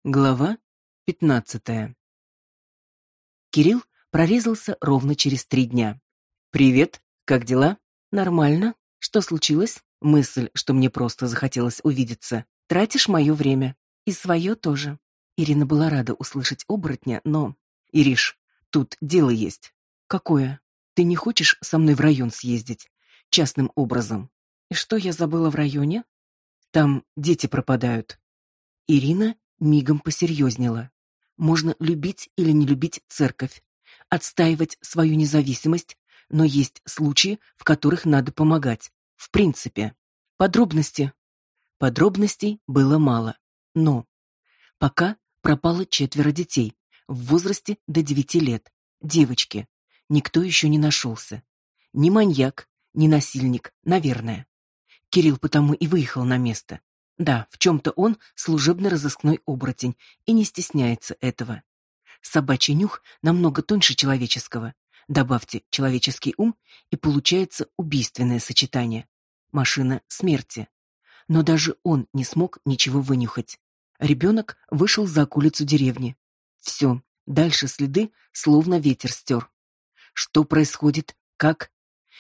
Глава 15. Кирилл прорезался ровно через 3 дня. «Привет, как дела?» «Нормально. Что случилось?» Мысль, что мне просто захотелось увидеться. «Тратишь мое время. И свое тоже». Ирина была рада услышать оборотня, но... «Ириш, тут дело есть». «Какое? Ты не хочешь со мной в район съездить? Частным образом». «И что я забыла в районе?» «Там дети пропадают». Ирина мигом посерьезнела. Можно любить или не любить церковь, отстаивать свою независимость, но есть случаи, в которых надо помогать. В принципе. Подробности. Подробностей было мало. Но пока пропало 4 детей в возрасте до 9 лет. Девочки. Никто еще не нашелся. Ни маньяк, ни насильник, наверное. Кирилл потому и выехал на место. Да, в чем-то он служебно-розыскной оборотень и не стесняется этого. Собачий нюх намного тоньше человеческого. Добавьте человеческий ум, и получается убийственное сочетание. Машина смерти. Но даже он не смог ничего вынюхать. Ребенок вышел за околицу деревни. Все, дальше следы словно ветер стер. Что происходит? Как?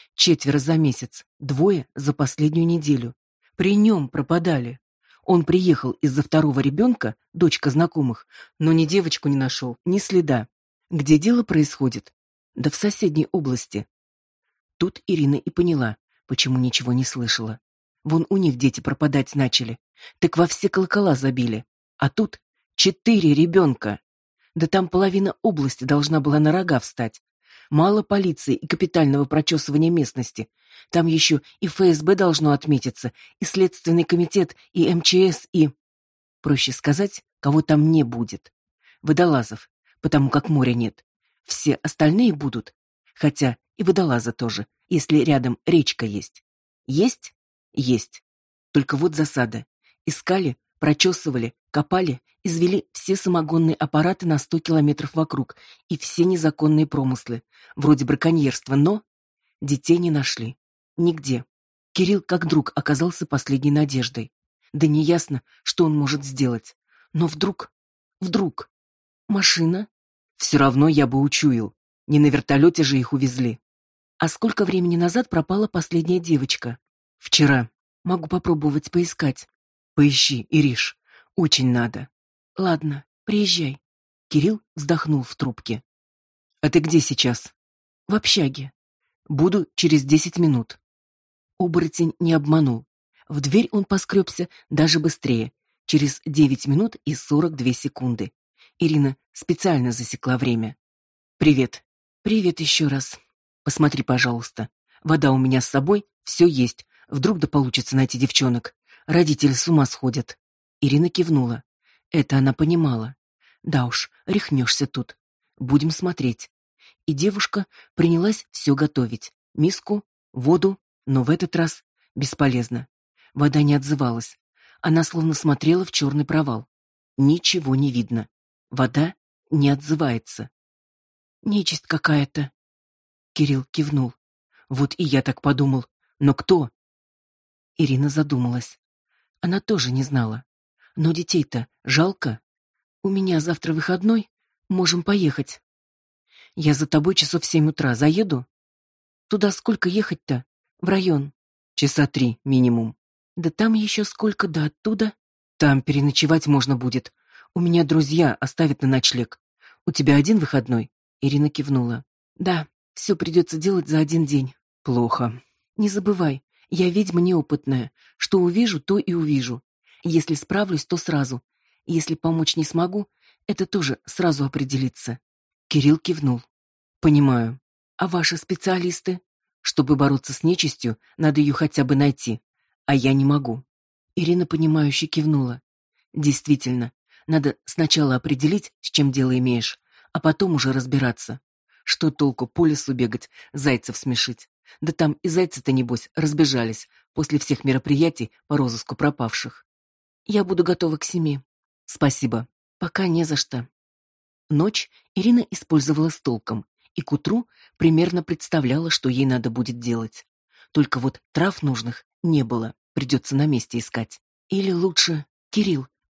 4 за месяц, 2 за последнюю неделю. При нем пропадали. Он приехал из-за 2-го ребенка, дочка знакомых, но ни девочку не нашел, ни следа. Где дело происходит? Да в соседней области. Тут Ирина и поняла, почему ничего не слышала. Вон у них дети пропадать начали. Так во все колокола забили. А тут 4 ребенка. Да там половина области должна была на рога встать. Мало полиции и капитального прочесывания местности. Там еще и ФСБ должно отметиться, и Следственный комитет, и МЧС, и... Проще сказать, кого там не будет. Водолазов, потому как моря нет. Все остальные будут. Хотя и водолаза тоже, если рядом речка есть. Есть? Есть. Только вот засада. Искали, прочесывали, копали, извели все самогонные аппараты на 100 километров вокруг и все незаконные промыслы, вроде браконьерства, но детей не нашли. Нигде. Кирилл как друг оказался последней надеждой. Да неясно, что он может сделать. Но вдруг... Машина? Все равно я бы учуял. Не на вертолете же их увезли. А сколько времени назад пропала последняя девочка? Вчера. Могу попробовать поискать. Поищи, Ириш. Очень надо. Ладно, приезжай. Кирилл вздохнул в трубке. А ты где сейчас? В общаге. Буду через 10 минут. Оборотень не обманул. В дверь он поскребся даже быстрее, через 9 минут и 42 секунды. Ирина специально засекла время. Привет. Привет еще раз. Посмотри, пожалуйста. Вода у меня с собой, все есть. Вдруг да получится найти девчонок. Родители с ума сходят. Ирина кивнула. Это она понимала. Да уж, рехнешься тут. Будем смотреть. И девушка принялась все готовить. Миску, воду, но в этот раз бесполезно. Вода не отзывалась. Она словно смотрела в черный провал. Ничего не видно. Вода не отзывается. Нечисть какая-то. Кирилл кивнул. Вот и я так подумал. Но кто? Ирина задумалась. Она тоже не знала. Но детей-то жалко. У меня завтра выходной. Можем поехать. Я за тобой часов в 7 утра заеду. Туда сколько ехать-то? В район. Часа 3 минимум. Да там еще сколько до оттуда? Там переночевать можно будет. У меня друзья оставят на ночлег. У тебя один выходной? Ирина кивнула. Да, все придется делать за 1 день. Плохо. Не забывай, я ведьма неопытная. Что увижу, то и увижу. Если справлюсь, то сразу. Если помочь не смогу, это тоже сразу определится. Кирилл кивнул. Понимаю. А ваши специалисты? Чтобы бороться с нечистью, надо ее хотя бы найти. А я не могу. Ирина понимающе кивнула. Действительно, надо сначала определить, с чем дело имеешь, а потом уже разбираться. Что толку по лесу бегать, зайцев смешить? Да там и зайцы-то, небось, разбежались после всех мероприятий по розыску пропавших. Я буду готова к 7. Спасибо. Пока не за что. Ночь Ирина использовала с толком, и к утру примерно представляла, что ей надо будет делать. Только вот трав нужных не было, придется на месте искать. Или лучше... Кирилл,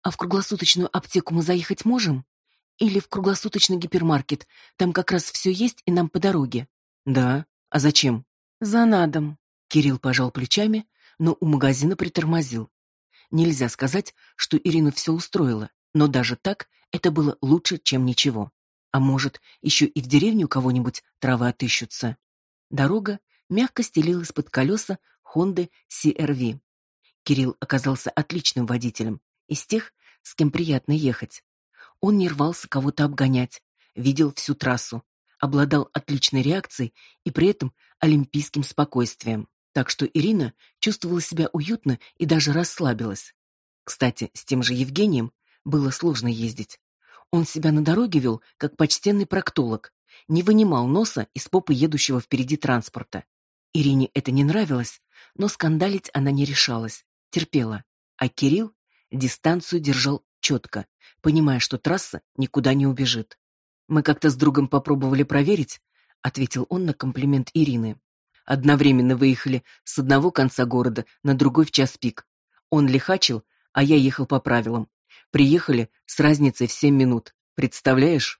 А в круглосуточную аптеку мы заехать можем? Или в круглосуточный гипермаркет? Там как раз все есть и нам по дороге. Да. А зачем? За надом. Кирилл пожал плечами, но у магазина притормозил. Нельзя сказать, что Ирину все устроило, но даже так это было лучше, чем ничего. А может, еще и в деревне у кого-нибудь травы отыщутся. Дорога мягко стелилась под колеса Honda CR-V. Кирилл оказался отличным водителем, из тех, с кем приятно ехать. Он не рвался кого-то обгонять, видел всю трассу, обладал отличной реакцией и при этом олимпийским спокойствием. Так что Ирина чувствовала себя уютно и даже расслабилась. Кстати, с тем же Евгением было сложно ездить. Он себя на дороге вел, как почтенный проктолог, не вынимал носа из попы едущего впереди транспорта. Ирине это не нравилось, но скандалить она не решалась, терпела. А Кирилл дистанцию держал четко, понимая, что трасса никуда не убежит. «Мы как-то с другом попробовали проверить», — ответил он на комплимент Ирины. «Одновременно выехали с одного конца города на другой в час пик. Он лихачил, а я ехал по правилам. Приехали с разницей в 7 минут. Представляешь?»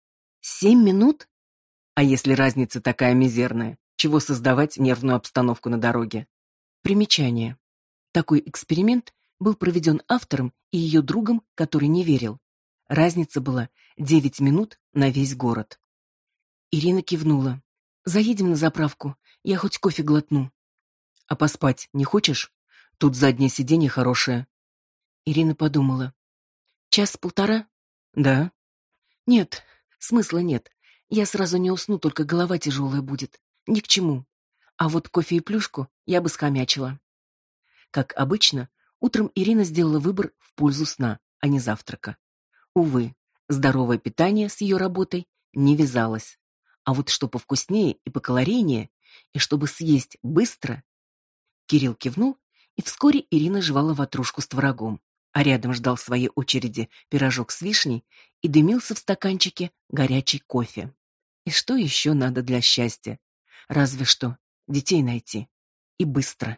7 минут? А если разница такая мизерная, чего создавать нервную обстановку на дороге? Примечание. Такой эксперимент был проведен автором и ее другом, который не верил. Разница была 9 минут на весь город. Ирина кивнула. «Заедем на заправку, я хоть кофе глотну». «А поспать не хочешь? Тут заднее сиденье хорошее». Ирина подумала. «Час-полтора?» «Да». «Нет, смысла нет. Я сразу не усну, только голова тяжелая будет. Ни к чему. А вот кофе и плюшку я бы схомячила». Как обычно, утром Ирина сделала выбор в пользу сна, а не завтрака. Увы, здоровое питание с ее работой не вязалось. А вот что повкуснее и покалорийнее, и чтобы съесть быстро... Кирилл кивнул, и вскоре Ирина жевала ватрушку с творогом, а рядом ждал своей очереди пирожок с вишней и дымился в стаканчике горячий кофе. И что еще надо для счастья? Разве что детей найти. И быстро.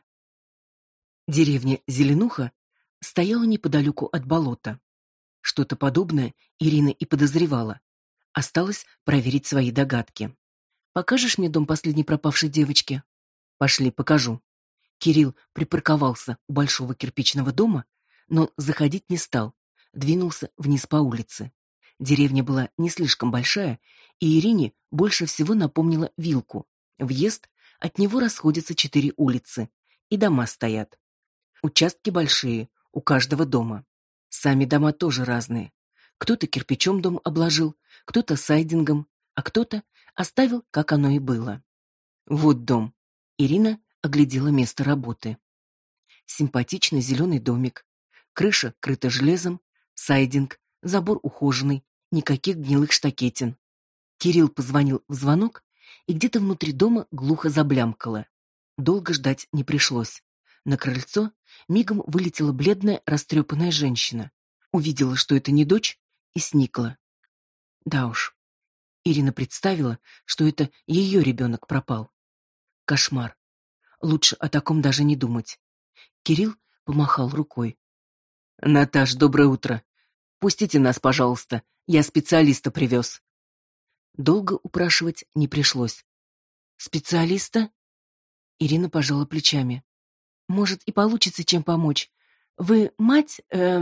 Деревня Зеленуха стояла неподалеку от болота. Что-то подобное Ирина и подозревала. Осталось проверить свои догадки. «Покажешь мне дом последней пропавшей девочки?» «Пошли, покажу». Кирилл припарковался у большого кирпичного дома, но заходить не стал, двинулся вниз по улице. Деревня была не слишком большая, и Ирине больше всего напомнила Вилку. Въезд, от него расходятся 4 улицы, и дома стоят. Участки большие, у каждого дома. Сами дома тоже разные. Кто-то кирпичом дом обложил, кто-то сайдингом, а кто-то оставил, как оно и было. Вот дом. Ирина оглядела место работы. Симпатичный зеленый домик. Крыша крыта железом, сайдинг, забор ухоженный, никаких гнилых штакетин. Кирилл позвонил в звонок, и где-то внутри дома глухо заблямкало. Долго ждать не пришлось. На крыльцо мигом вылетела бледная, растрепанная женщина. Увидела, что это не дочь, и сникла. Да уж. Ирина представила, что это ее ребенок пропал. Кошмар. Лучше о таком даже не думать. Кирилл помахал рукой. «Наташ, доброе утро. Пустите нас, пожалуйста. Я специалиста привез». Долго упрашивать не пришлось. «Специалиста?» Ирина пожала плечами. «Может, и получится чем помочь. Вы мать,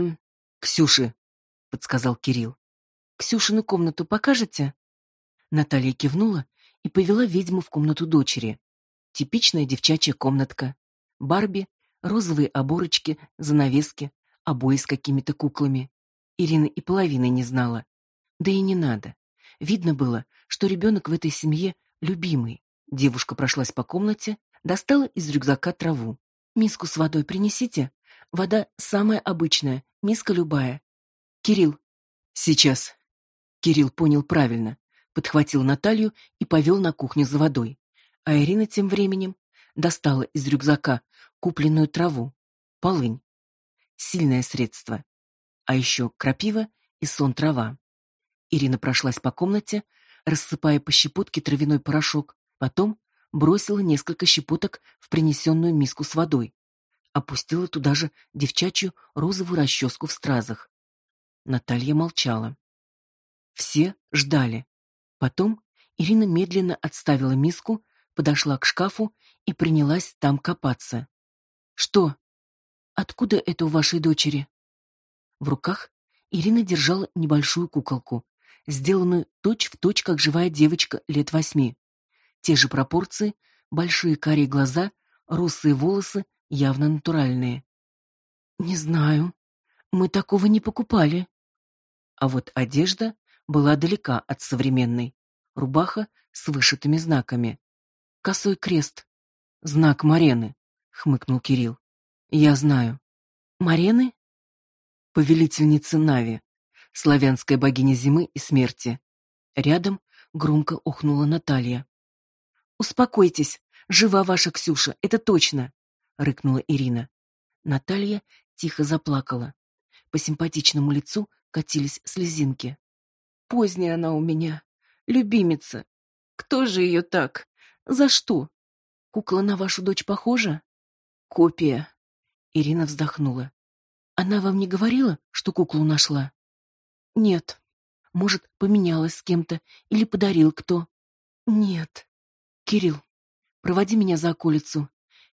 Ксюши», — подсказал Кирилл. «Ксюшину комнату покажете?» Наталья кивнула и повела ведьму в комнату дочери. Типичная девчачья комнатка. Барби, розовые оборочки, занавески, обои с какими-то куклами. Ирина и половины не знала. Да и не надо. Видно было, что ребенок в этой семье любимый. Девушка прошлась по комнате, достала из рюкзака траву. «Миску с водой принесите. Вода самая обычная, миска любая. Кирилл». «Сейчас». Кирилл понял правильно, подхватил Наталью и повел на кухню за водой. А Ирина тем временем достала из рюкзака купленную траву, полынь. Сильное средство. А еще крапива и сон-трава. Ирина прошлась по комнате, рассыпая по щепотке травяной порошок, потом бросила несколько щепоток в принесенную миску с водой. Опустила туда же девчачью розовую расческу в стразах. Наталья молчала. Все ждали. Потом Ирина медленно отставила миску, подошла к шкафу и принялась там копаться. «Что? Откуда это у вашей дочери?» В руках Ирина держала небольшую куколку, сделанную точь-в-точь, как живая девочка лет 8. Те же пропорции, большие карие глаза, русые волосы, явно натуральные. «Не знаю. Мы такого не покупали». А вот одежда была далека от современной. Рубаха с вышитыми знаками. Косой крест. Знак Марены, хмыкнул Кирилл. Я знаю. Марены? Повелительница Нави, славянская богиня зимы и смерти. Рядом громко охнула Наталья. Успокойтесь, жива ваша Ксюша, это точно, рыкнула Ирина. Наталья тихо заплакала. По симпатичному лицу катились слезинки. Поздняя она у меня, любимица. Кто же ее так? За что? Кукла на вашу дочь похожа? Копия. Ирина вздохнула. Она вам не говорила, что куклу нашла? Нет. Может, поменялась с кем-то или подарил кто? Нет. Кирилл, проводи меня за околицу.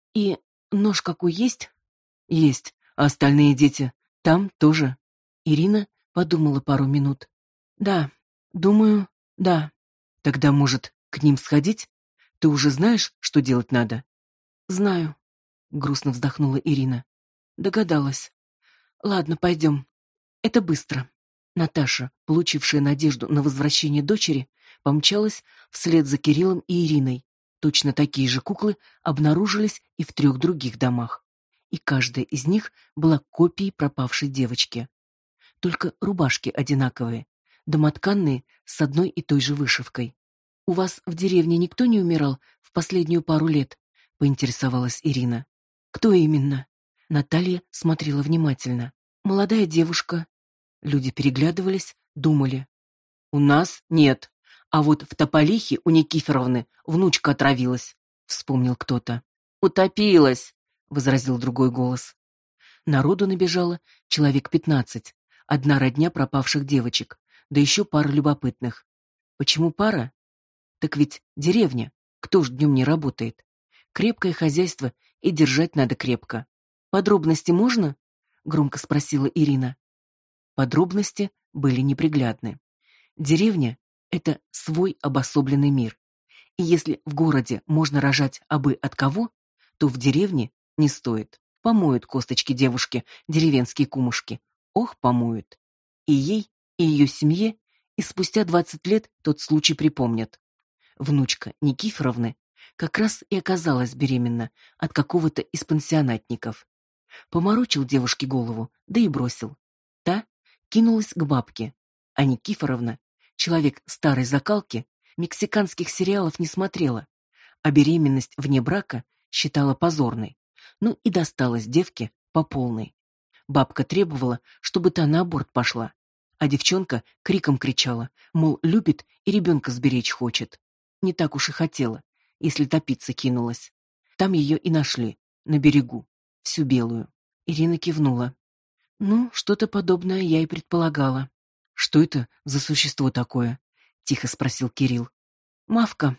И нож какой есть? Есть. А остальные дети там тоже? Ирина подумала пару минут. Да, думаю, да. Тогда, может, к ним сходить? Ты уже знаешь, что делать надо? Знаю, грустно вздохнула Ирина. Догадалась. Ладно, пойдем. Это быстро. Наташа, получившая надежду на возвращение дочери, помчалась вслед за Кириллом и Ириной. Точно такие же куклы обнаружились и в 3 других домах. И каждая из них была копией пропавшей девочки. Только рубашки одинаковые, домотканные с одной и той же вышивкой. «У вас в деревне никто не умирал в последнюю пару лет?» — поинтересовалась Ирина. «Кто именно?» Наталья смотрела внимательно. «Молодая девушка». Люди переглядывались, думали. «У нас нет. А вот в Тополихе у Никифоровны внучка отравилась», — вспомнил кто-то. «Утопилась», — возразил другой голос. Народу набежало человек 15. Одна родня пропавших девочек, да еще пара любопытных. Почему пара? Так ведь деревня, кто ж днем не работает? Крепкое хозяйство и держать надо крепко. Подробности можно? Громко спросила Ирина. Подробности были неприглядны. Деревня — это свой обособленный мир. И если в городе можно рожать абы от кого, то в деревне не стоит. Помоют косточки девушки деревенские кумушки. Ох, помоют. И ей, и ее семье, и спустя 20 лет тот случай припомнят. Внучка Никифоровны как раз и оказалась беременна от какого-то из пансионатников. Поморочил девушке голову, да и бросил. Та кинулась к бабке, а Никифоровна, человек старой закалки, мексиканских сериалов не смотрела, а беременность вне брака считала позорной. Ну и досталась девке по полной. Бабка требовала, чтобы та на аборт пошла, а девчонка криком кричала, мол, любит и ребенка сберечь хочет. Не так уж и хотела, если топиться кинулась. Там ее и нашли, на берегу, всю белую. Ирина кивнула. Ну, что-то подобное я и предполагала. Что это за существо такое? Тихо спросил Кирилл. Мавка.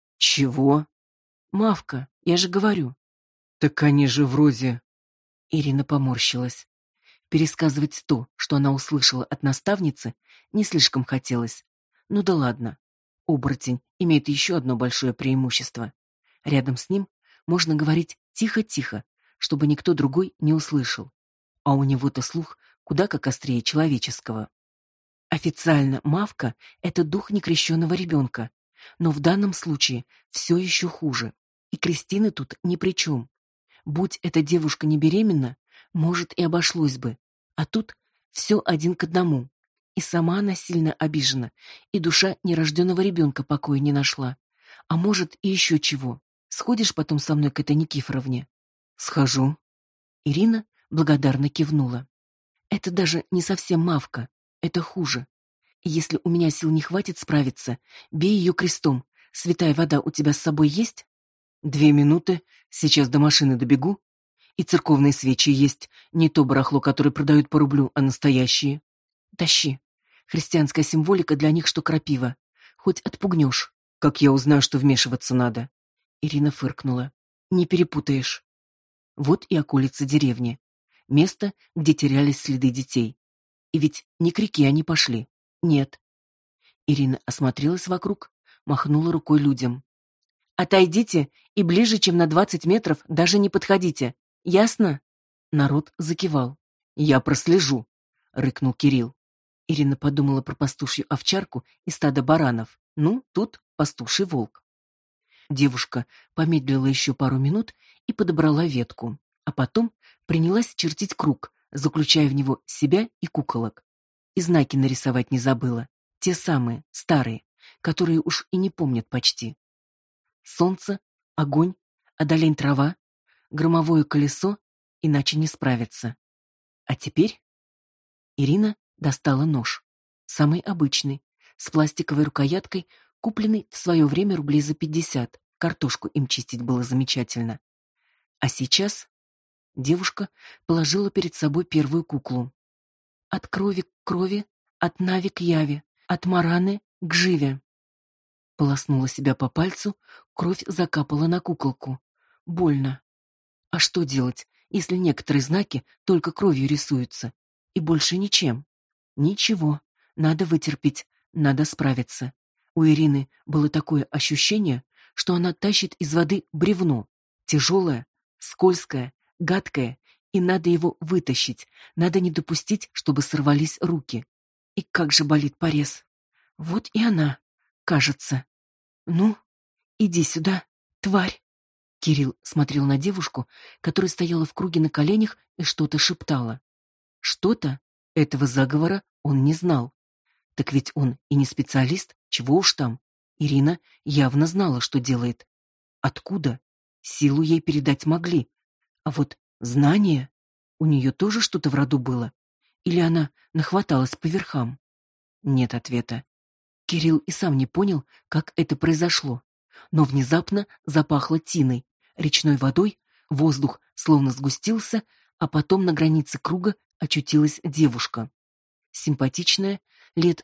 Чего? Мавка, я же говорю. Так они же вроде... Ирина поморщилась. Пересказывать то, что она услышала от наставницы, не слишком хотелось. Ну да ладно. Оборотень имеет еще одно большое преимущество. Рядом с ним можно говорить тихо-тихо, чтобы никто другой не услышал. А у него-то слух куда как острее человеческого. Официально Мавка — это дух некрещенного ребенка, но в данном случае все еще хуже. И Кристины тут ни при чем. Будь эта девушка не беременна, может, и обошлось бы. А тут все 1 к 1. И сама она сильно обижена, и душа нерожденного ребенка покоя не нашла. А может, и еще чего. Сходишь потом со мной к этой Никифоровне? Схожу. Ирина благодарно кивнула. Это даже не совсем Мавка, это хуже. И если у меня сил не хватит справиться, бей ее крестом. Святая вода у тебя с собой есть? 2 минуты, сейчас до машины добегу. И церковные свечи есть, не то барахло, которое продают по рублю, а настоящие. Тащи. Христианская символика для них, что крапива. Хоть отпугнешь. Как я узнаю, что вмешиваться надо? Ирина фыркнула. Не перепутаешь. Вот и околица деревни. Место, где терялись следы детей. И ведь не к реке они пошли. Нет. Ирина осмотрелась вокруг, махнула рукой людям. Отойдите и ближе, чем на 20 метров, даже не подходите. Ясно? Народ закивал. Я прослежу, рыкнул Кирилл. Ирина подумала про пастушью овчарку и стадо баранов. Ну, тут пастуший волк. Девушка помедлила еще пару минут и подобрала ветку, а потом принялась чертить круг, заключая в него себя и куколок. И знаки нарисовать не забыла. Те самые, старые, которые уж и не помнят почти. Солнце, огонь, одолень трава, громовое колесо, иначе не справиться. А теперь Ирина достала нож, самый обычный, с пластиковой рукояткой, купленный в свое время рублей за 50. Картошку им чистить было замечательно. А сейчас девушка положила перед собой первую куклу. От крови к крови, от нави к яве, от мараны к живе. Полоснула себя по пальцу, кровь закапала на куколку. Больно. А что делать, если некоторые знаки только кровью рисуются и больше ничем? Ничего, надо вытерпеть, надо справиться. У Ирины было такое ощущение, что она тащит из воды бревно, тяжелое, скользкое, гадкое, и надо его вытащить, надо не допустить, чтобы сорвались руки. И как же болит порез. Вот и она, кажется. Ну, иди сюда, тварь. Кирилл смотрел на девушку, которая стояла в круге на коленях и что-то шептала. Что-то? Этого заговора он не знал. Так ведь он и не специалист, чего уж там. Ирина явно знала, что делает. Откуда? Силу ей передать могли. А вот знание? У нее тоже что-то в роду было? Или она нахваталась по верхам? Нет ответа. Кирилл и сам не понял, как это произошло. Но внезапно запахло тиной, речной водой, воздух словно сгустился, а потом на границе круга очутилась девушка. Симпатичная, лет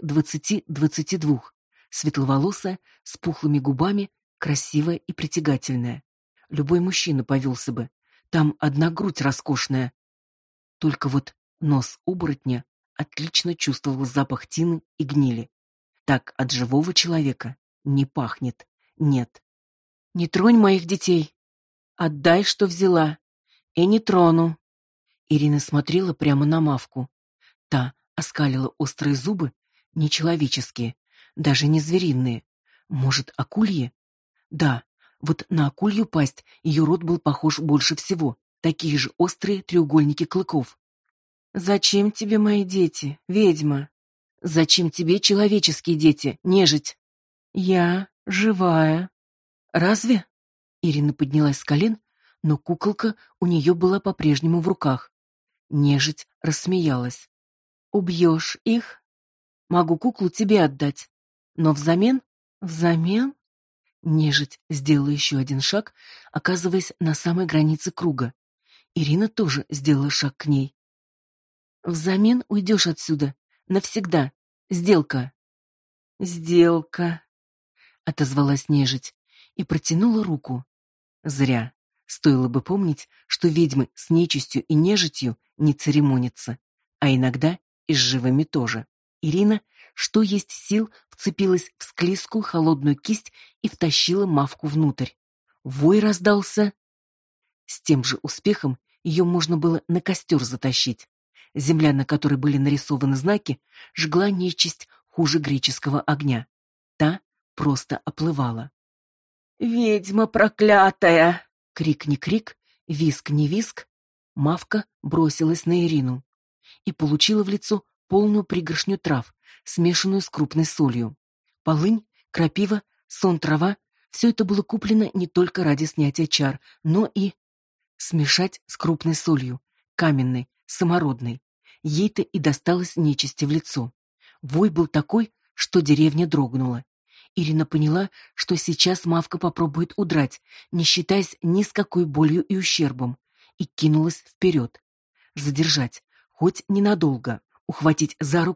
20-22, светловолосая, с пухлыми губами, красивая и притягательная. Любой мужчина повелся бы. Там одна грудь роскошная. Только вот нос оборотня отлично чувствовал запах тины и гнили. Так от живого человека не пахнет. Нет. Не тронь моих детей. Отдай, что взяла. И не трону. Ирина смотрела прямо на Мавку. Та оскалила острые зубы, нечеловеческие, даже не звериные. Может, акульи? Да, вот на акулью пасть ее рот был похож больше всего. Такие же острые треугольники клыков. Зачем тебе мои дети, ведьма? Зачем тебе человеческие дети, нежить? Я живая. Разве? Ирина поднялась с колен, но куколка у нее была по-прежнему в руках. Нежить рассмеялась. Убьешь их? Могу куклу тебе отдать. Но взамен? Взамен? Нежить сделала еще один шаг, оказываясь на самой границе круга. Ирина тоже сделала шаг к ней. Взамен уйдешь отсюда. Навсегда. Сделка. Сделка. Отозвалась нежить и протянула руку. Зря. Стоило бы помнить, что ведьмы с нечистью и нежитью не церемонятся, а иногда и с живыми тоже. Ирина, что есть сил, вцепилась в склизкую холодную кисть и втащила Мавку внутрь. Вой раздался. С тем же успехом ее можно было на костер затащить. Земля, на которой были нарисованы знаки, жгла нечисть хуже греческого огня. Та просто оплывала. «Ведьма проклятая!» Крик не крик, визг не визг. Мавка бросилась на Ирину и получила в лицо полную пригоршню трав, смешанную с крупной солью. Полынь, крапива, сон-трава — все это было куплено не только ради снятия чар, но и смешать с крупной солью, каменной, самородной. Ей-то и досталось нечисти в лицо. Вой был такой, что деревня дрогнула. Ирина поняла, что сейчас Мавка попробует удрать, не считаясь ни с какой болью и ущербом, и кинулась вперед. Задержать, хоть ненадолго, ухватить за руку,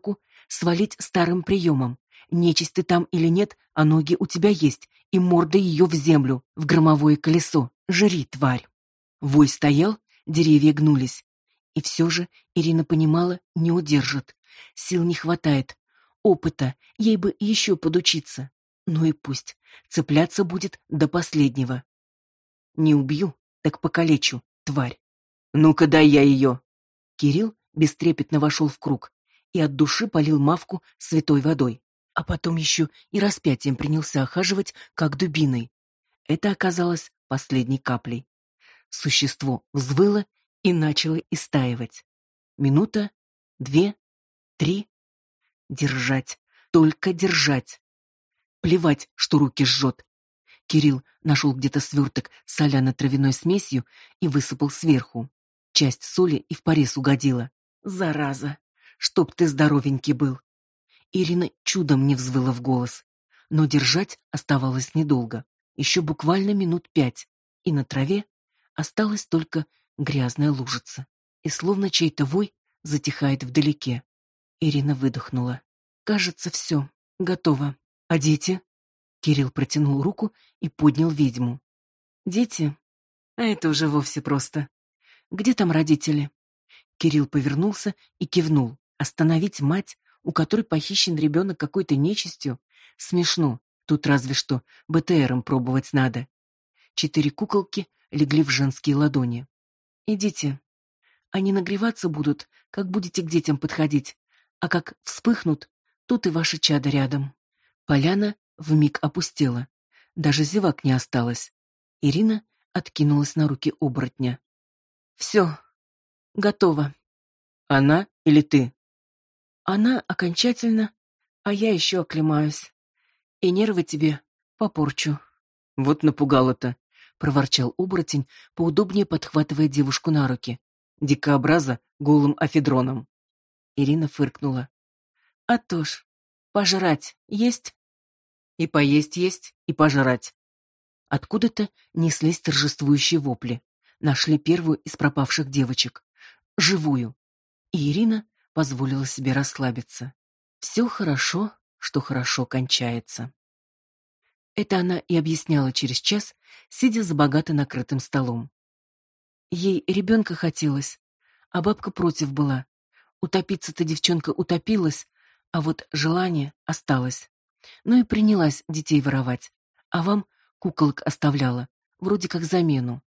свалить старым приемом. Нечисть ты там или нет, а ноги у тебя есть, и морда ее в землю, в громовое колесо. Жри, тварь. Вой стоял, деревья гнулись. И все же Ирина понимала, не удержит. Сил не хватает. Опыта, ей бы еще подучиться. Ну и пусть. Цепляться будет до последнего. Не убью, так покалечу, тварь. Ну-ка дай я ее. Кирилл бестрепетно вошел в круг и от души полил Мавку святой водой, а потом еще и распятием принялся охаживать, как дубиной. Это оказалось последней каплей. Существо взвыло и начало истаивать. Минута, 2, 3. Держать, только держать. Плевать, что руки жжет. Кирилл нашел где-то сверток с соляно-травяной смесью и высыпал сверху. Часть соли и в порез угодила. Зараза! Чтоб ты здоровенький был! Ирина чудом не взвыла в голос. Но держать оставалось недолго. Еще буквально минут 5. И на траве осталась только грязная лужица. И словно чей-то вой затихает вдалеке. Ирина выдохнула. Кажется, все. Готово. А дети? Кирилл протянул руку и поднял ведьму. Дети? А это уже вовсе просто. Где там родители? Кирилл повернулся и кивнул. Остановить мать, у которой похищен ребенок какой-то нечистью, смешно. Тут разве что БТРом пробовать надо. 4 куколки легли в женские ладони. Идите. Они нагреваться будут, как будете к детям подходить, а как вспыхнут, тут и ваши чада рядом. Поляна вмиг опустела. Даже зевак не осталось. Ирина откинулась на руки оборотня. Все, готово. Она или ты? Она окончательно, а я еще оклемаюсь. И нервы тебе попорчу. Вот напугала-то, проворчал оборотень, поудобнее подхватывая девушку на руки. Дикообраза голым афедроном. Ирина фыркнула. А то ж, пожрать есть? И поесть есть, и пожрать. Откуда-то неслись торжествующие вопли. Нашли первую из пропавших девочек. Живую. И Ирина позволила себе расслабиться. Все хорошо, что хорошо кончается. Это она и объясняла через час, сидя за богато накрытым столом. Ей ребенка хотелось, а бабка против была. Утопиться-то девчонка утопилась, а вот желание осталось. Ну и принялась детей воровать, а вам куколок оставляла, вроде как замену.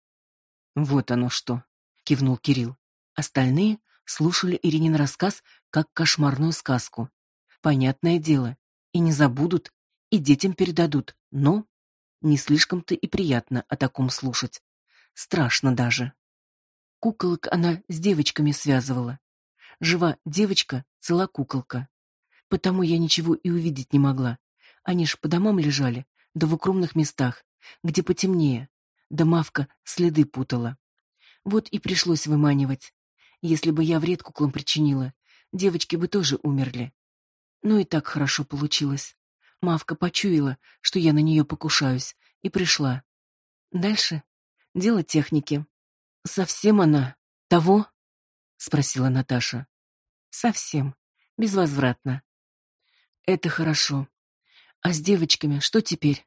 Вот оно что, кивнул Кирилл. Остальные слушали Иринин рассказ как кошмарную сказку. Понятное дело, и не забудут, и детям передадут, но не слишком-то и приятно о таком слушать. Страшно даже. Куколок она с девочками связывала. Жива девочка, цела куколка. Потому я ничего и увидеть не могла. Они ж по домам лежали, да в укромных местах, где потемнее. Да Мавка следы путала. Вот и пришлось выманивать. Если бы я вред куклам причинила, девочки бы тоже умерли. Ну и так хорошо получилось. Мавка почуяла, что я на нее покушаюсь, и пришла. Дальше дело техники. Совсем она того? Спросила Наташа. Совсем, безвозвратно. Это хорошо. А с девочками что теперь?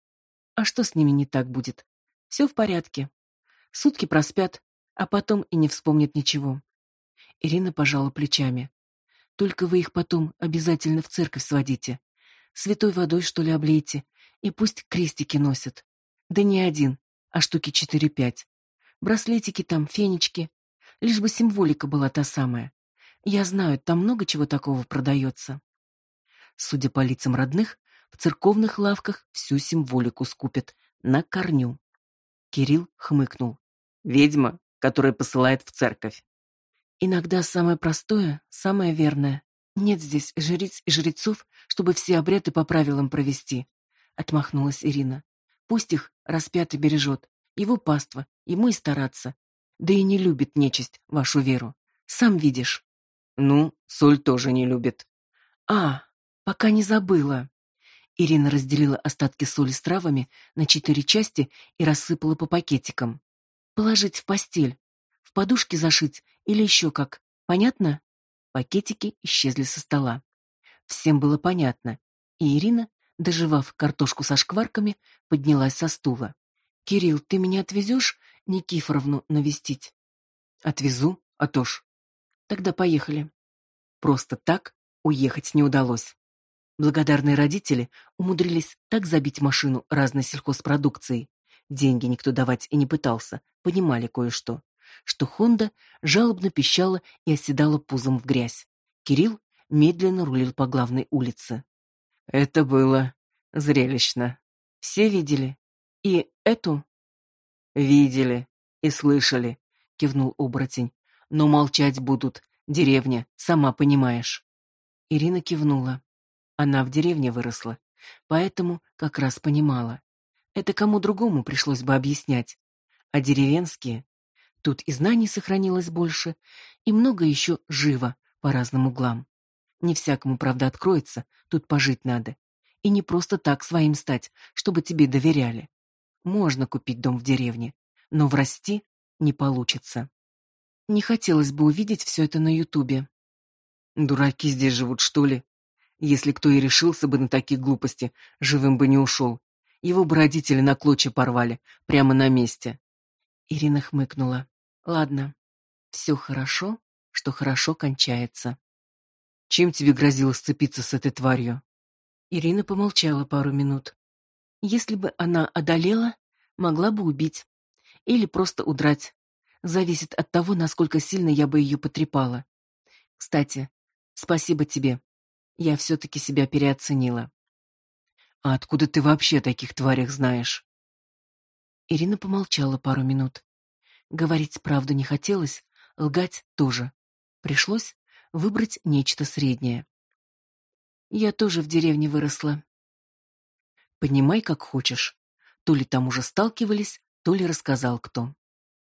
А что с ними не так будет? Все в порядке. Сутки проспят, а потом и не вспомнят ничего. Ирина пожала плечами. Только вы их потом обязательно в церковь сводите. Святой водой, что ли, облейте, и пусть крестики носят. Да не один, а штуки 4-5. Браслетики там, фенечки. Лишь бы символика была та самая. Я знаю, там много чего такого продается. Судя по лицам родных, в церковных лавках всю символику скупят на корню. Кирилл хмыкнул. Ведьма, которая посылает в церковь. Иногда самое простое, самое верное. Нет здесь жриц и жрецов, чтобы все обряды по правилам провести. Отмахнулась Ирина. Пусть их распятый бережет. Его паства, ему и стараться. Да и не любит нечисть вашу веру. Сам видишь. Ну, соль тоже не любит. А, пока не забыла. Ирина разделила остатки соли с травами на 4 части и рассыпала по пакетикам. Положить в постель, в подушки зашить или еще как. Понятно? Пакетики исчезли со стола. Всем было понятно, и Ирина, дожевав картошку со шкварками, поднялась со стула. «Кирилл, ты меня отвезешь Никифоровну навестить?» «Отвезу, а то ж». «Тогда поехали». Просто так уехать не удалось. Благодарные родители умудрились так забить машину разной сельхозпродукцией. Деньги никто давать и не пытался, понимали кое-что. Что «Хонда» жалобно пищала и оседала пузом в грязь. Кирилл медленно рулил по главной улице. Это было зрелищно. Все видели? И эту? Видели и слышали, кивнул оборотень. Но молчать будут. Деревня, сама понимаешь. Ирина кивнула. Она в деревне выросла, поэтому как раз понимала. Это кому другому пришлось бы объяснять. А деревенские? Тут и знаний сохранилось больше, и много еще живо по разным углам. Не всякому, правда, откроется, тут пожить надо. И не просто так своим стать, чтобы тебе доверяли. Можно купить дом в деревне, но врасти не получится. Не хотелось бы увидеть все это на Ютубе. Дураки здесь живут, что ли? Если кто и решился бы на такие глупости, живым бы не ушел. Его бы родители на клочья порвали, прямо на месте. Ирина хмыкнула. Ладно, все хорошо, что хорошо кончается. Чем тебе грозило сцепиться с этой тварью? Ирина помолчала пару минут. Если бы она одолела, могла бы убить. Или просто удрать. Зависит от того, насколько сильно я бы ее потрепала. Кстати, спасибо тебе. Я все-таки себя переоценила. А откуда ты вообще о таких тварях знаешь? Ирина помолчала пару минут. Говорить правду не хотелось, лгать тоже. Пришлось выбрать нечто среднее. Я тоже в деревне выросла. Понимай, как хочешь. То ли там уже сталкивались, то ли рассказал кто.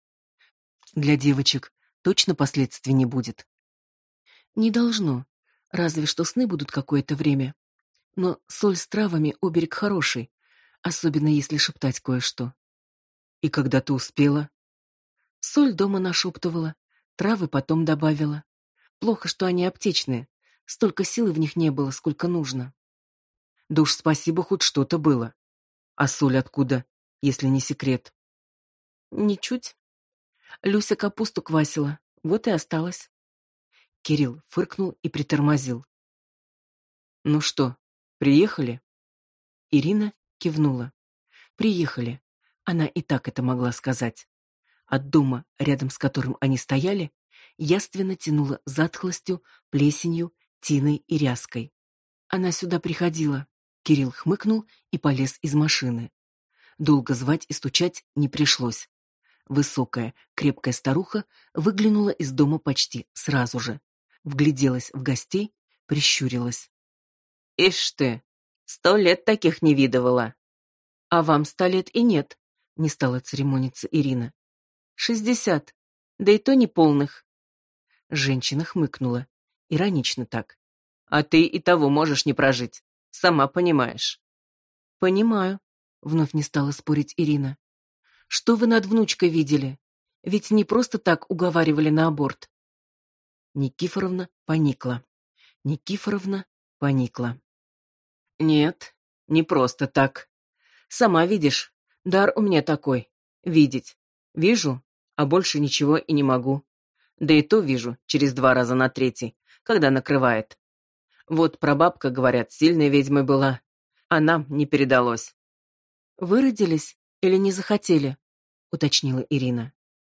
Для девочек точно последствий не будет. Не должно. Разве что сны будут какое-то время. Но соль с травами оберег хороший, особенно если шептать кое-что. И когда ты успела? Соль дома нашептывала, травы потом добавила. Плохо, что они аптечные. Столько силы в них не было, сколько нужно. Да уж спасибо, хоть что-то было. А соль откуда, если не секрет? Ничуть. Люся капусту квасила, вот и осталось. Кирилл фыркнул и притормозил. Ну что, приехали? Ирина кивнула. Приехали. Она и так это могла сказать. От дома, рядом с которым они стояли, явственно тянуло затхлостью, плесенью, тиной и ряской. Она сюда приходила. Кирилл хмыкнул и полез из машины. Долго звать и стучать не пришлось. Высокая, крепкая старуха выглянула из дома почти сразу же. Вгляделась в гостей, прищурилась. «Ишь ты, 100 лет таких не видывала». «А вам 100 лет и нет», — не стала церемониться Ирина. 60, да и то не полных. Женщина хмыкнула, иронично так. А ты и того можешь не прожить, сама понимаешь. Понимаю, вновь не стала спорить Ирина. Что вы над внучкой видели? Ведь не просто так уговаривали на аборт. Никифоровна поникла. Никифоровна поникла. Нет, не просто так. Сама видишь, дар у меня такой — видеть. Вижу, а больше ничего и не могу. Да и то вижу через 2 раза на 3, когда накрывает. Вот прабабка, говорят, сильной ведьмой была, а нам не передалось. Выродились или не захотели? Уточнила Ирина.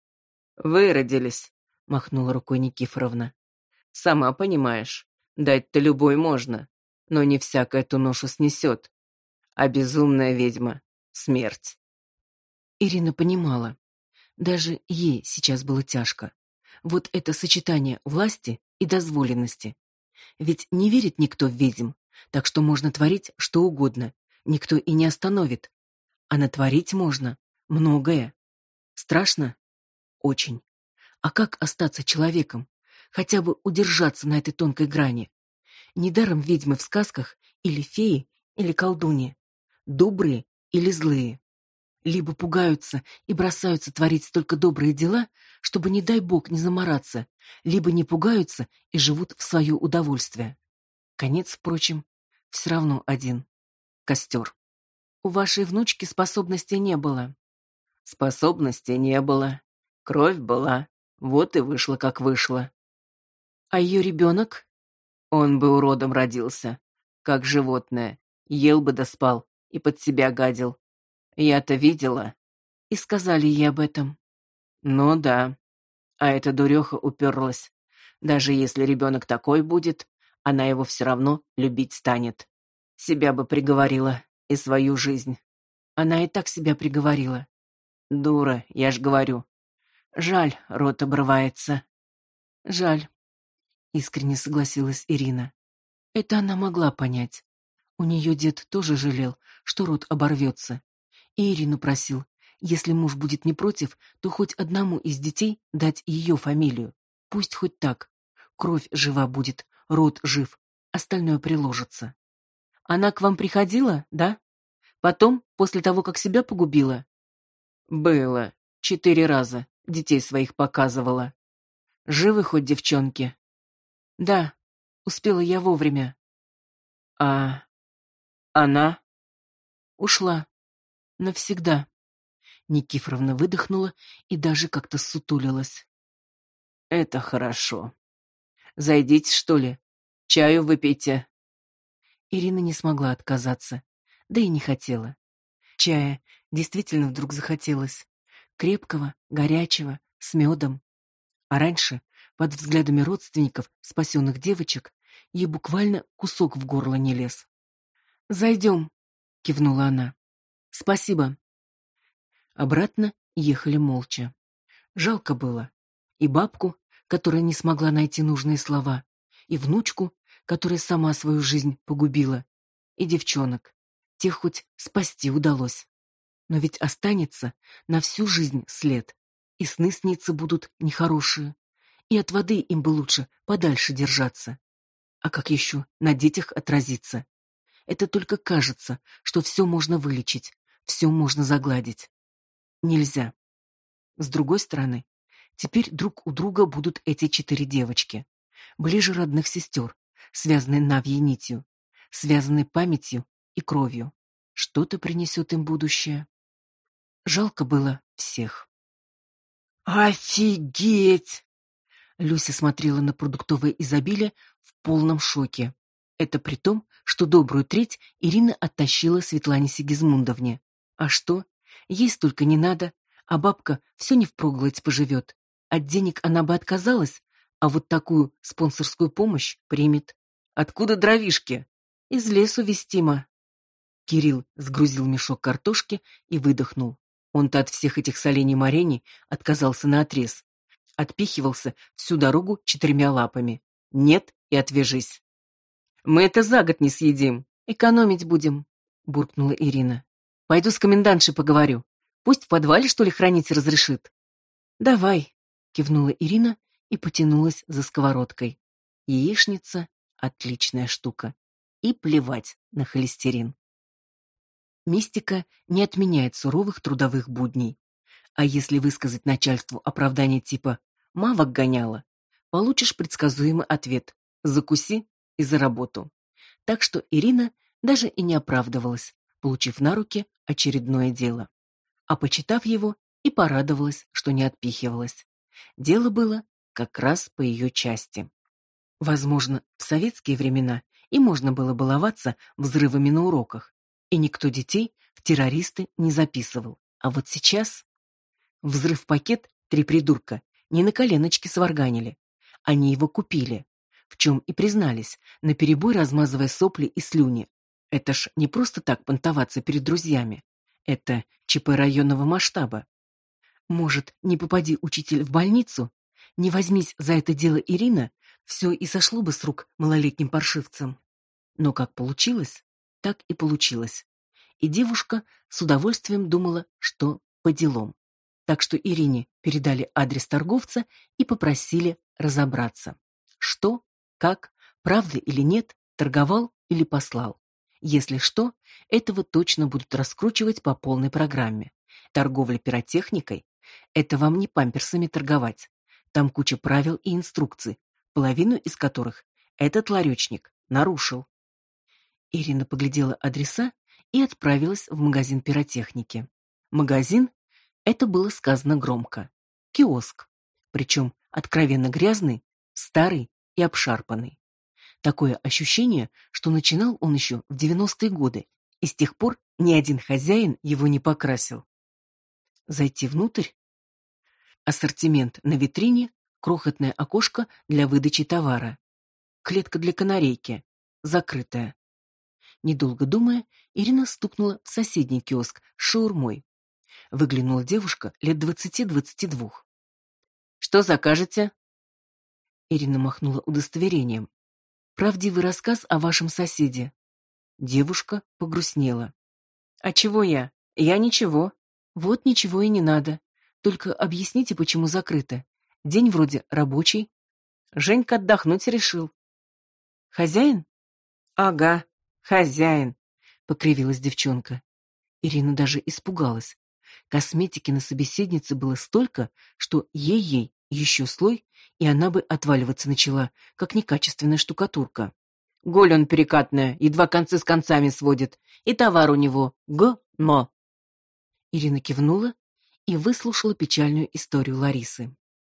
Выродились, махнула рукой Никифоровна. Сама понимаешь, дать-то любой можно, но не всяко эту ношу снесет. А безумная ведьма — смерть. Ирина понимала. Даже ей сейчас было тяжко. Вот это сочетание власти и дозволенности. Ведь не верит никто в ведьм, так что можно творить что угодно, никто и не остановит. А натворить можно многое. Страшно? Очень. А как остаться человеком? Хотя бы удержаться на этой тонкой грани. Недаром ведьмы в сказках или феи, или колдуньи. Добрые или злые. Либо пугаются и бросаются творить столько добрые дела, чтобы, не дай бог, не замораться, либо не пугаются и живут в свое удовольствие. Конец, впрочем, все равно один — костер. У вашей внучки способностей не было. Способностей не было. Кровь была. Вот и вышло, как вышло. А ее ребенок? Он бы уродом родился. Как животное. Ел бы да спал и под себя гадил. Я-то видела. И сказали ей об этом. Ну да. А эта дуреха уперлась. Даже если ребенок такой будет, она его все равно любить станет. Себя бы приговорила и свою жизнь. Она и так себя приговорила. Дура, я ж говорю. Жаль, рот обрывается. Жаль, искренне согласилась Ирина. Это она могла понять. У нее дед тоже жалел, что рот оборвется. И Ирину просил, если муж будет не против, то хоть одному из детей дать ее фамилию. Пусть хоть так. Кровь жива будет, род жив, остальное приложится. Она к вам приходила, да? Потом, после того, как себя погубила? Было. 4 раза. Детей своих показывала. Живы хоть девчонки? Да, успела я вовремя. А она? Ушла. Навсегда. Никифоровна выдохнула и даже как-то ссутулилась. Это хорошо. Зайдите, что ли? Чаю выпейте. Ирина не смогла отказаться, да и не хотела. Чая действительно вдруг захотелось. Крепкого, горячего, с медом. А раньше, под взглядами родственников спасенных девочек, ей буквально кусок в горло не лез. «Зайдем», — кивнула она. «Спасибо». Обратно ехали молча. Жалко было. И бабку, которая не смогла найти нужные слова, и внучку, которая сама свою жизнь погубила, и девчонок. Тех хоть спасти удалось. Но ведь останется на всю жизнь след, и сны сниться будут нехорошие, и от воды им бы лучше подальше держаться. А как еще на детях отразиться? Это только кажется, что все можно вылечить, все можно загладить. Нельзя. С другой стороны, теперь друг у друга будут эти 4 девочки, ближе родных сестер, связанные навьей нитью, связанные памятью и кровью. Что-то принесет им будущее. Жалко было всех. «Офигеть!» Люся смотрела на продуктовое изобилие в полном шоке. Это при том, что добрую треть Ирина оттащила Светлане Сигизмундовне. А что? Ей столько не надо, а бабка все не впроголодь поживет. От денег она бы отказалась, а вот такую спонсорскую помощь примет. Откуда дровишки? Из лесу вестимо. Кирилл сгрузил мешок картошки и выдохнул. Он-то от всех этих солений-морений отказался наотрез. Отпихивался всю дорогу 4 лапами. Нет и отвяжись. Мы это за год не съедим. Экономить будем, буркнула Ирина. Пойду с комендантшей поговорю. Пусть в подвале, что ли, хранить разрешит. Давай, кивнула Ирина и потянулась за сковородкой. Яичница — отличная штука. И плевать на холестерин. Мистика не отменяет суровых трудовых будней. А если высказать начальству оправдание типа «мавок гоняла», получишь предсказуемый ответ «закуси и за работу». Так что Ирина даже и не оправдывалась, получив на руки очередное дело. А почитав его, и порадовалась, что не отпихивалась. Дело было как раз по ее части. Возможно, в советские времена и можно было баловаться взрывами на уроках, и никто детей в террористы не записывал. А вот сейчас... Взрыв-пакет 3 придурка не на коленочке сварганили. Они его купили, в чем и признались, наперебой размазывая сопли и слюни. Это ж не просто так понтоваться перед друзьями. Это ЧП районного масштаба. Может, не попади учитель в больницу, не возьмись за это дело Ирина, все и сошло бы с рук малолетним паршивцам. Но как получилось, так и получилось. И девушка с удовольствием думала, что по делам. Так что Ирине передали адрес торговца и попросили разобраться. Что, как, правда или нет, торговал или послал. Если что, этого точно будут раскручивать по полной программе. Торговля пиротехникой — это вам не памперсами торговать. Там куча правил и инструкций, половину из которых этот ларечник нарушил. Ирина поглядела адреса и отправилась в магазин пиротехники. Магазин — это было сказано громко. Киоск. Причем откровенно грязный, старый и обшарпанный. Такое ощущение, что начинал он еще в 90-е годы, и с тех пор ни один хозяин его не покрасил. Зайти внутрь? Ассортимент на витрине, крохотное окошко для выдачи товара. Клетка для канарейки. Закрытая. Недолго думая, Ирина стукнула в соседний киоск с шаурмой. Выглянула девушка лет 20-22. «Что закажете?» Ирина махнула удостоверением. «Правдивый рассказ о вашем соседе». Девушка погрустнела. «А чего я? Я ничего». «Вот ничего и не надо. Только объясните, почему закрыто. День вроде рабочий». Женька отдохнуть решил. «Хозяин?» «Ага, хозяин», — покривилась девчонка. Ирина даже испугалась. Косметики на собеседнице было столько, что ей-ей еще слой, и она бы отваливаться начала, как некачественная штукатурка. Голь он перекатная, едва концы с концами сводит, и товар у него г-мо. Ирина кивнула и выслушала печальную историю Ларисы.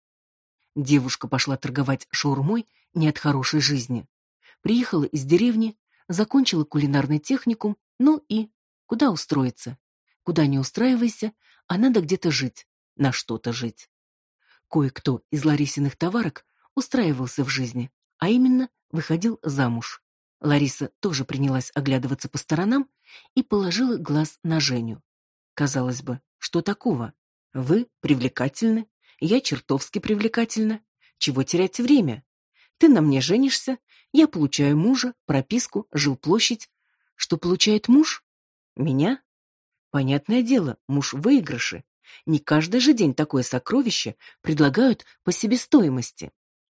Девушка пошла торговать шаурмой не от хорошей жизни. Приехала из деревни, закончила кулинарный техникум, ну и куда устроиться? Куда не устраивайся, а надо где-то жить, на что-то жить. Кое-кто из Ларисиных товарок устраивался в жизни, а именно выходил замуж. Лариса тоже принялась оглядываться по сторонам и положила глаз на Женю. Казалось бы, что такого? Вы привлекательны, я чертовски привлекательна. Чего терять время? Ты на мне женишься, я получаю мужа, прописку, жилплощадь. Что получает муж? Меня? Понятное дело, муж в выигрыше. Не каждый же день такое сокровище предлагают по себестоимости.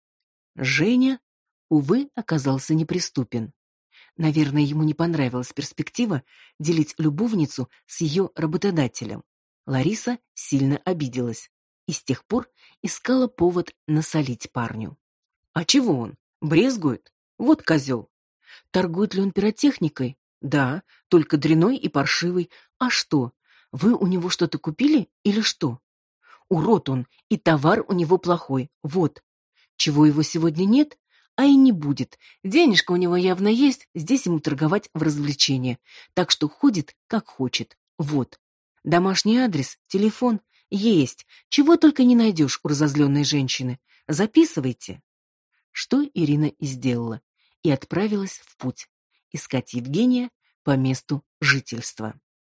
Женя, увы, оказался неприступен. Наверное, ему не понравилась перспектива делить любовницу с ее работодателем. Лариса сильно обиделась и с тех пор искала повод насолить парню. А чего он? Брезгует? Вот козел. Торгует ли он пиротехникой? Да, только дрянной и паршивой. А что? Вы у него что-то купили или что? Урод он, и товар у него плохой. Вот. Чего его сегодня нет, а и не будет. Денежка у него явно есть, здесь ему торговать в развлечение. Так что ходит, как хочет. Вот. Домашний адрес, телефон есть. Чего только не найдешь у разозленной женщины. Записывайте. Что Ирина и сделала, и отправилась в путь искать Евгения по месту жительства.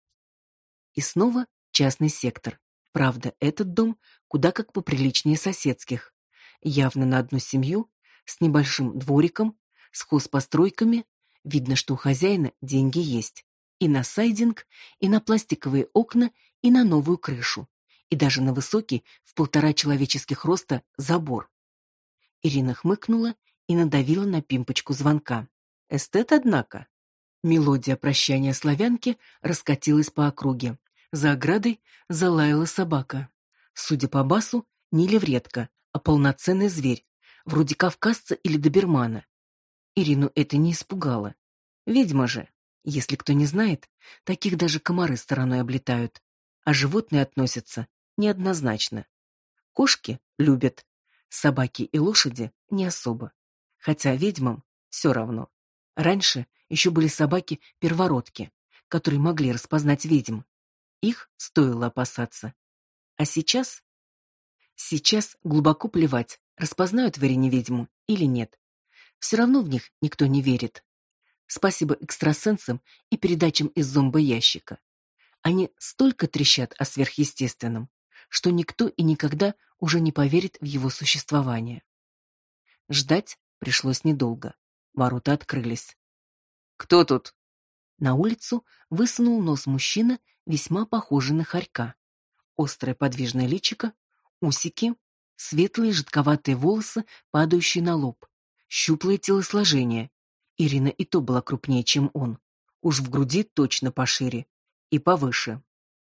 И снова частный сектор. Правда, этот дом куда как поприличнее соседских. Явно на одну семью, с небольшим двориком, с хозпостройками. Видно, что у хозяина деньги есть. И на сайдинг, и на пластиковые окна, и на новую крышу. И даже на высокий, в 1,5 человеческих роста, забор. Ирина хмыкнула и надавила на пимпочку звонка. Эстет, однако. Мелодия прощания славянки раскатилась по округе. За оградой залаяла собака. Судя по басу, не левретка, а полноценный зверь, вроде кавказца или добермана. Ирину это не испугало. Ведьма же. Если кто не знает, таких даже комары стороной облетают. А животные относятся неоднозначно. Кошки любят, собаки и лошади не особо. Хотя ведьмам все равно. Раньше еще были собаки-первородки, которые могли распознать ведьм. Их стоило опасаться. А сейчас? Сейчас глубоко плевать, распознают в Ирине ведьму или нет. Все равно в них никто не верит. Спасибо экстрасенсам и передачам из зомбоящика. Они столько трещат о сверхъестественном, что никто и никогда уже не поверит в его существование. Ждать пришлось недолго. Ворота открылись. «Кто тут?» На улицу высунул нос мужчина, весьма похожий на хорька. Острое подвижное личико, усики, светлые жидковатые волосы, падающие на лоб, щуплое телосложение. Ирина и то была крупнее, чем он. Уж в груди точно пошире и повыше.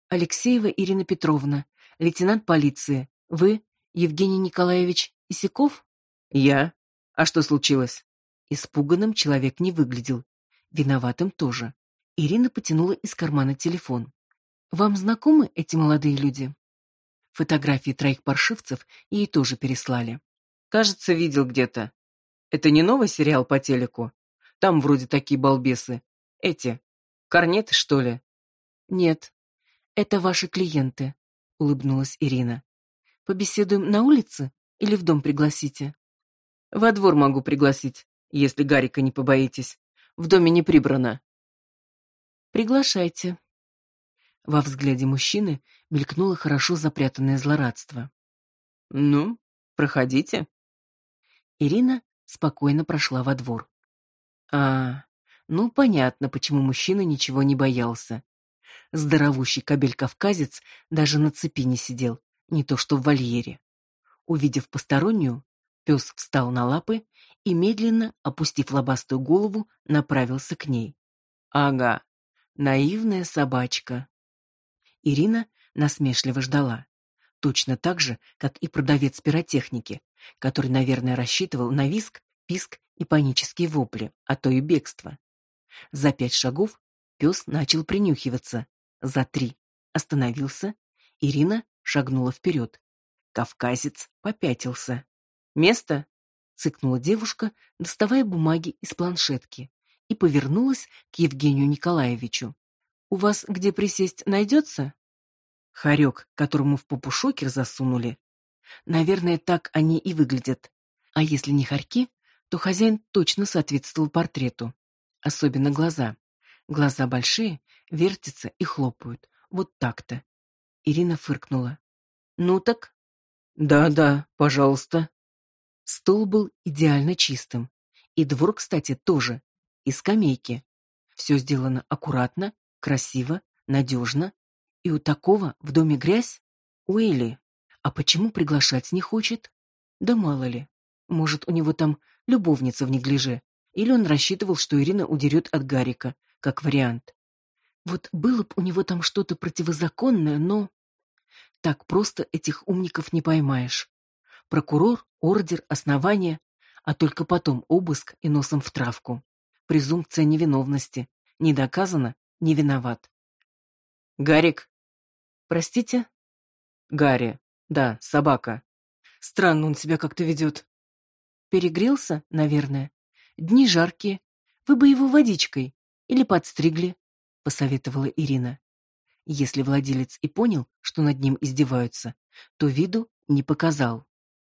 Алексеева Ирина Петровна, лейтенант полиции. Вы Евгений Николаевич Исяков? Я. А что случилось? Испуганным человек не выглядел. Виноватым тоже. Ирина потянула из кармана телефон. Вам знакомы эти молодые люди? Фотографии 3 паршивцев ей тоже переслали. Кажется, видел где-то. Это не новый сериал по телеку? Там вроде такие балбесы. Эти. Корнеты, что ли? Нет. Это ваши клиенты, улыбнулась Ирина. Побеседуем на улице или в дом пригласите? Во двор могу пригласить, если Гарика не побоитесь. В доме не прибрано. Приглашайте. Во взгляде мужчины мелькнуло хорошо запрятанное злорадство. Ну, проходите. Ирина спокойно прошла во двор. Ну понятно, почему мужчина ничего не боялся. Здоровущий кобель-кавказец даже на цепи не сидел, не то что в вольере. Увидев постороннюю, пес встал на лапы и медленно, опустив лобастую голову, направился к ней. Ага, наивная собачка. Ирина насмешливо ждала. Точно так же, как и продавец пиротехники, который, наверное, рассчитывал на визг, писк и панические вопли, а то и бегство. За 5 шагов пес начал принюхиваться. За 3 остановился. Ирина шагнула вперед. Кавказец попятился. «Место?» — цыкнула девушка, доставая бумаги из планшетки, и повернулась к Евгению Николаевичу. «У вас где присесть найдется?» Хорек, которому в попу шокер засунули. Наверное, так они и выглядят. А если не хорьки, то хозяин точно соответствовал портрету. Особенно глаза. Глаза большие, вертятся и хлопают. Вот так-то. Ирина фыркнула. «Ну так?» «Да, пожалуйста». Стол был идеально чистым. И двор, кстати, тоже. И скамейки. Все сделано аккуратно, красиво, надежно. И у такого в доме грязь? Уэйли. А почему приглашать не хочет? Да мало ли. Может, у него там любовница в неглиже. Или он рассчитывал, что Ирина удерет от Гарика, как вариант. Вот было бы у него там что-то противозаконное, но... Так просто этих умников не поймаешь. Прокурор, ордер, основание, а только потом обыск и носом в травку. Презумпция невиновности. Не доказано, не виноват. Гарик. Простите? Гарри. Да, собака. Странно он себя как-то ведет. Перегрелся, наверное. Дни жаркие. Вы бы его водичкой или подстригли, посоветовала Ирина. Если владелец и понял, что над ним издеваются, то виду не показал.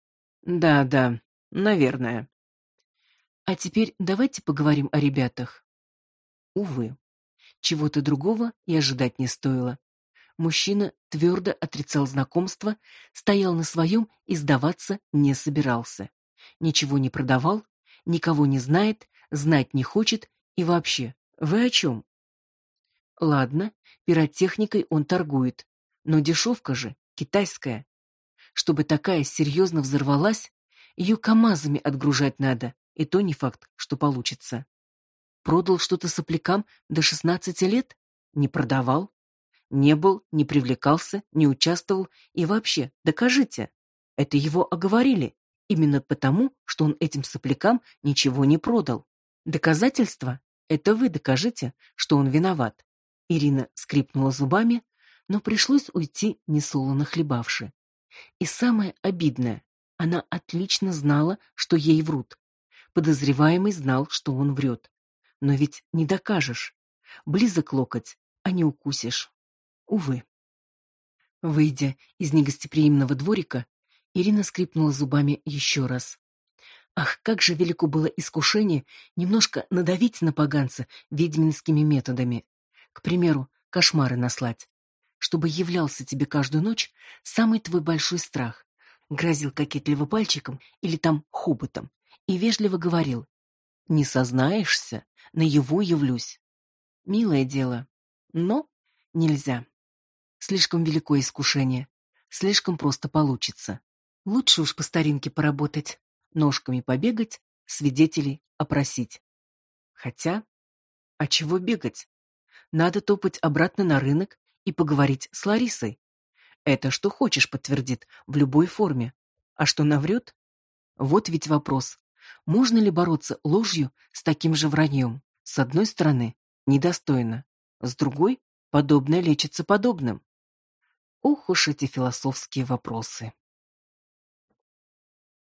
Да, наверное. А теперь давайте поговорим о ребятах. Увы, чего-то другого и ожидать не стоило. Мужчина твердо отрицал знакомство, стоял на своем и сдаваться не собирался. Ничего не продавал, никого не знает, знать не хочет и вообще, вы о чем? Ладно, пиротехникой он торгует, но дешевка же, китайская. Чтобы такая серьезно взорвалась, ее КАМАЗами отгружать надо, и то не факт, что получится. Продал что-то соплякам до 16 лет? Не продавал? Не был, не привлекался, не участвовал и вообще, докажите. Это его оговорили, именно потому, что он этим соплякам ничего не продал. Доказательства? Это вы докажите, что он виноват. Ирина скрипнула зубами, но пришлось уйти несолоно хлебавши. И самое обидное, она отлично знала, что ей врут. Подозреваемый знал, что он врет. Но ведь не докажешь. Близок локоть, а не укусишь. Увы. Выйдя из негостеприимного дворика, Ирина скрипнула зубами еще раз. Ах, как же велико было искушение немножко надавить на поганца ведьминскими методами. К примеру, кошмары наслать. Чтобы являлся тебе каждую ночь самый твой большой страх. Грозил кокетливо пальчиком или там хоботом и вежливо говорил: «Не сознаешься, наяву явлюсь». Милое дело, но нельзя. Слишком великое искушение, слишком просто получится. Лучше уж по старинке поработать, ножками побегать, свидетелей опросить. Хотя, а чего бегать? Надо топать обратно на рынок и поговорить с Ларисой. Это что хочешь подтвердит в любой форме. А что наврет? Вот ведь вопрос. Можно ли бороться ложью с таким же враньем? С одной стороны, недостойно. С другой, подобное лечится подобным. Ох уж эти философские вопросы.